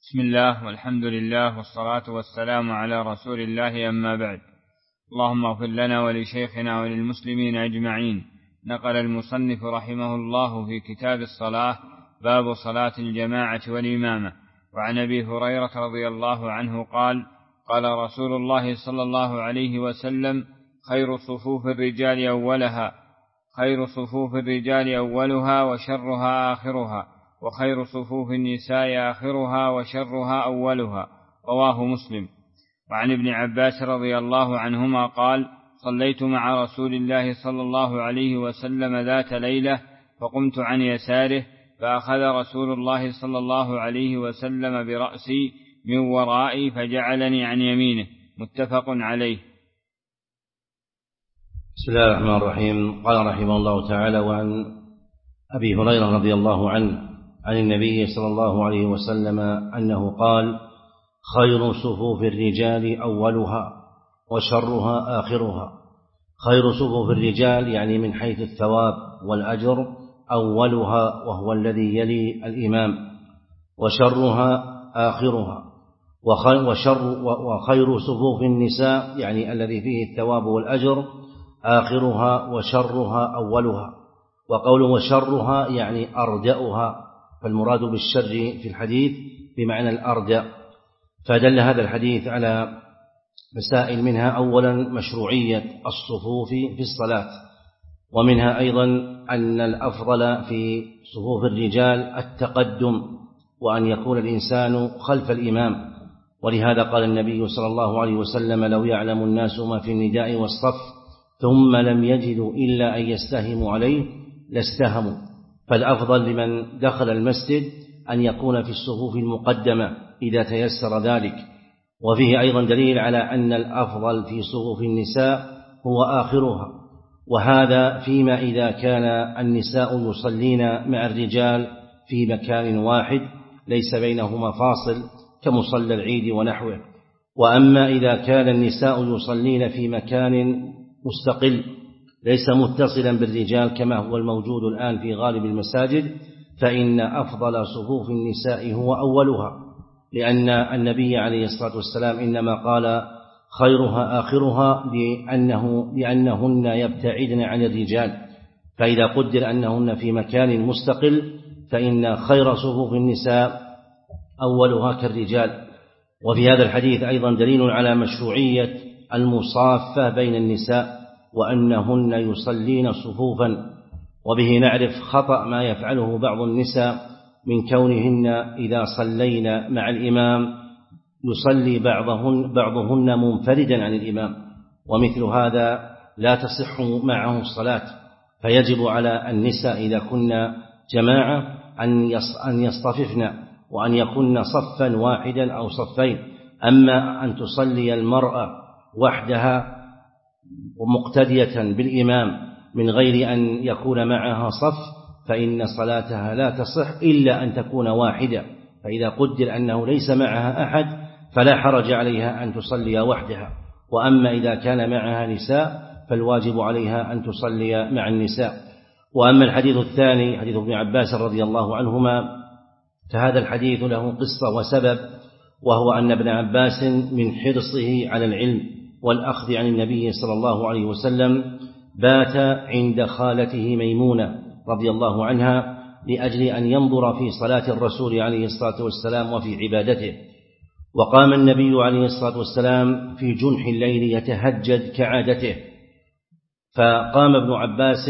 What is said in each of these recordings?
بسم الله والحمد لله والصلاة والسلام على رسول الله، أما بعد. اللهم اغفر لنا ولشيخنا وللمسلمين أجمعين. نقل المصنف رحمه الله في كتاب الصلاة باب صلاة الجماعة والإمامة. وعن أبي هريرة رضي الله عنه قال: قال رسول الله صلى الله عليه وسلم: خير صفوف الرجال أولها وشرها آخرها، وخير صفوف النساء آخرها وشرها أولها. رواه مسلم. وعن ابن عباس رضي الله عنهما قال: صليت مع رسول الله صلى الله عليه وسلم ذات ليلة، فقمت عن يساره، فأخذ رسول الله صلى الله عليه وسلم برأسي من ورائي فجعلني عن يمينه. متفق عليه. بسم الله الرحمن الرحيم. قال رحمه الله تعالى: وعن أبي هريرة رضي الله عنه عن النبي صلى الله عليه وسلم أنه قال: خير صفوف الرجال أولها وشرها آخرها. خير صفوف الرجال يعني من حيث الثواب والأجر أولها وهو الذي يلي الإمام، وشرها آخرها. وخير صفوف النساء يعني الذي فيه الثواب والأجر آخرها وشرها أولها. وقوله وشرها يعني أردأها، فالمراد بالشر في الحديث بمعنى الأردأ. فدل هذا الحديث على مسائل، منها أولا مشروعية الصفوف في الصلاة، ومنها أيضا أن الأفضل في صفوف الرجال التقدم، وأن يكون الإنسان خلف الإمام. ولهذا قال النبي صلى الله عليه وسلم: لو يعلم الناس ما في النداء والصف ثم لم يجدوا إلا أن يستهموا عليه لاستهموا. فالأفضل لمن دخل المسجد أن يكون في الصفوف المقدمة إذا تيسر ذلك. وفيه أيضا دليل على أن الأفضل في صفوف النساء هو آخرها، وهذا فيما إذا كان النساء يصلين مع الرجال في مكان واحد ليس بينهما فاصل كمصلى العيد ونحوه. وأما إذا كان النساء يصلين في مكان مستقل ليس متصلا بالرجال كما هو الموجود الآن في غالب المساجد، فإن أفضل صفوف النساء هو أولها، لأن النبي عليه الصلاة والسلام إنما قال خيرها آخرها لأنهن يبتعدن عن الرجال. فإذا قدر أنهن في مكان مستقل فإن خير صفوف النساء أولها كالرجال. وفي هذا الحديث أيضا دليل على مشروعية المصافة بين النساء، وأنهن يصلين صفوفا. وبه نعرف خطأ ما يفعله بعض النساء من كونهن إذا صلين مع الإمام يصلي بعضهن منفردا عن الإمام، ومثل هذا لا تصح معه الصلاة. فيجب على النساء إذا كن جماعة أن يصطففن وأن يكن صفا واحدا أو صفين. أما أن تصلي المرأة وحدها ومقتدية بالإمام من غير أن يكون معها صف فإن صلاتها لا تصح إلا أن تكون واحدة. فإذا قدر أنه ليس معها أحد فلا حرج عليها أن تصلي وحدها. وأما إذا كان معها نساء فالواجب عليها أن تصلي مع النساء. وأما الحديث الثاني حديث ابن عباس رضي الله عنهما، فهذا الحديث له قصة وسبب، وهو أن ابن عباس من حرصه على العلم والأخذ عن النبي صلى الله عليه وسلم بات عند خالته ميمونة رضي الله عنها لأجل أن ينظر في صلاة الرسول عليه الصلاة والسلام وفي عبادته. وقام النبي عليه الصلاة والسلام في جنح الليل يتهجد كعادته، فقام ابن عباس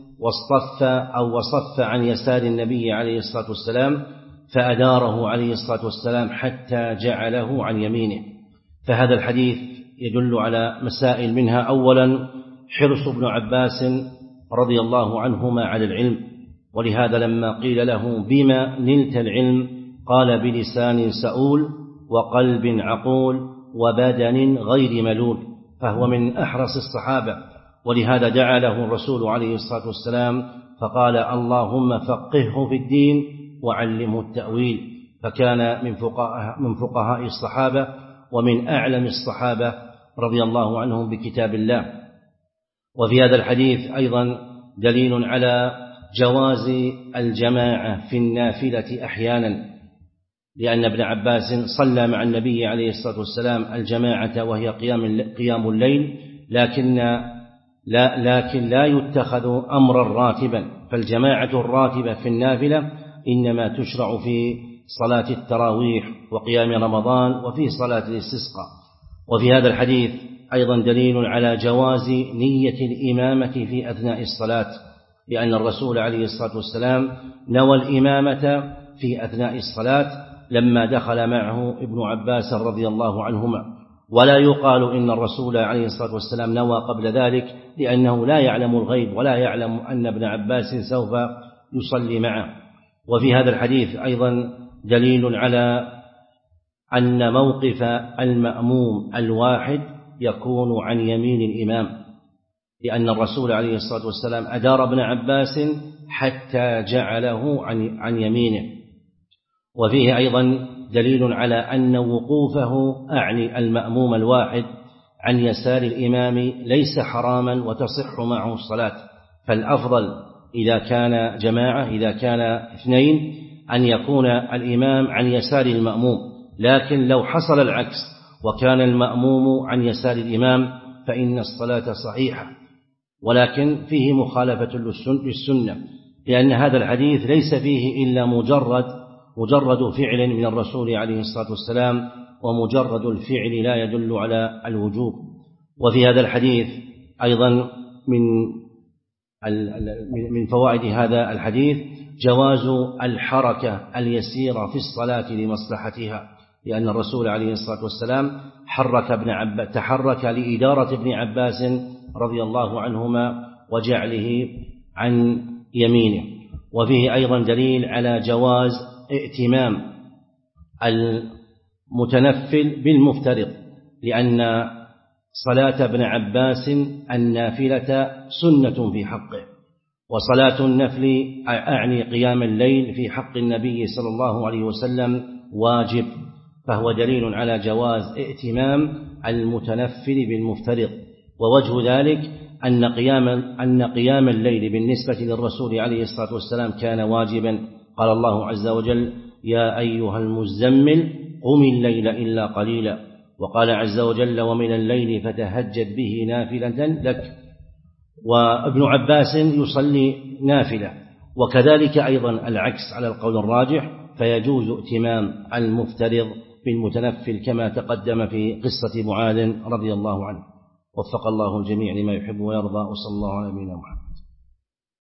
وصف عن يسار النبي عليه الصلاة والسلام، فأداره عليه الصلاة والسلام حتى جعله عن يمينه. فهذا الحديث يدل على مسائل، منها أولا حرص ابن عباس رضي الله عنهما على العلم. ولهذا لما قيل له بما نلت العلم قال بلسان سؤول وقلب عقول وبدن غير ملول، فهو من أحرص الصحابة. ولهذا دعا له الرسول عليه الصلاة والسلام فقال اللهم فقهه في الدين وعلمه التأويل. فكان من فقهاء الصحابة ومن أعلم الصحابة رضي الله عنهم بكتاب الله. وفي هذا الحديث أيضا دليل على جواز الجماعة في النافلة أحيانا، لأن ابن عباس صلى مع النبي عليه الصلاة والسلام الجماعة وهي قيام الليل، لكن لا يتخذ أمرا راتبا، فالجماعة الراتبة في النافلة إنما تشرع في صلاة التراويح وقيام رمضان وفي صلاة الاستسقاء. وفي هذا الحديث أيضا دليل على جواز نية الإمامة في أثناء الصلاة، لأن الرسول عليه الصلاة والسلام نوى الإمامة في أثناء الصلاة لما دخل معه ابن عباس رضي الله عنهما، ولا يقال إن الرسول عليه الصلاة والسلام نوى قبل ذلك، لأنه لا يعلم الغيب ولا يعلم أن ابن عباس سوف يصلي معه. وفي هذا الحديث أيضا دليل على أن موقف المأموم الواحد يكون عن يمين الإمام، لأن الرسول عليه الصلاة والسلام أدار ابن عباس حتى جعله عن يمينه. وفيه أيضا دليل على أن وقوفه أعني المأموم الواحد عن يسار الإمام ليس حراما وتصح معه الصلاة، فالأفضل إذا كان جماعة، إذا كان اثنين، أن يكون الإمام عن يسار المأموم. لكن لو حصل العكس وكان المأموم عن يسار الإمام فإن الصلاة صحيحة، ولكن فيه مخالفة للسنة، لأن هذا الحديث ليس فيه إلا مجرد فعل من الرسول عليه الصلاة والسلام، ومجرد الفعل لا يدل على الوجوب. وفي هذا الحديث أيضا من فوائد هذا الحديث جواز الحركة اليسيرة في الصلاة لمصلحتها، لأن الرسول عليه الصلاة والسلام تحرك لإدارة ابن عباس رضي الله عنهما وجعله عن يمينه. وفيه أيضا دليل على جواز ائتمام المتنفل بالمفترض، لأن صلاة ابن عباس النافلة سنة في حقه، وصلاة النفل أعني قيام الليل في حق النبي صلى الله عليه وسلم واجب، فهو دليل على جواز ائتمام المتنفل بالمفترض. ووجه ذلك أن قيام الليل بالنسبة للرسول عليه الصلاة والسلام كان واجبا. قال الله عز وجل: يا أيها المزمل قم الليل إلا قليلا. وقال عز وجل: ومن الليل فتهجد به نافلة لك. وابن عباس يصلي نافلة. وكذلك أيضا العكس على القول الراجح، فيجوز ائتمام المفترض بالمتنفل كما تقدم في قصة معاذ رضي الله عنه. وفق الله الجميع لما يحب ويرضى، وصلى الله على نبينا محمد.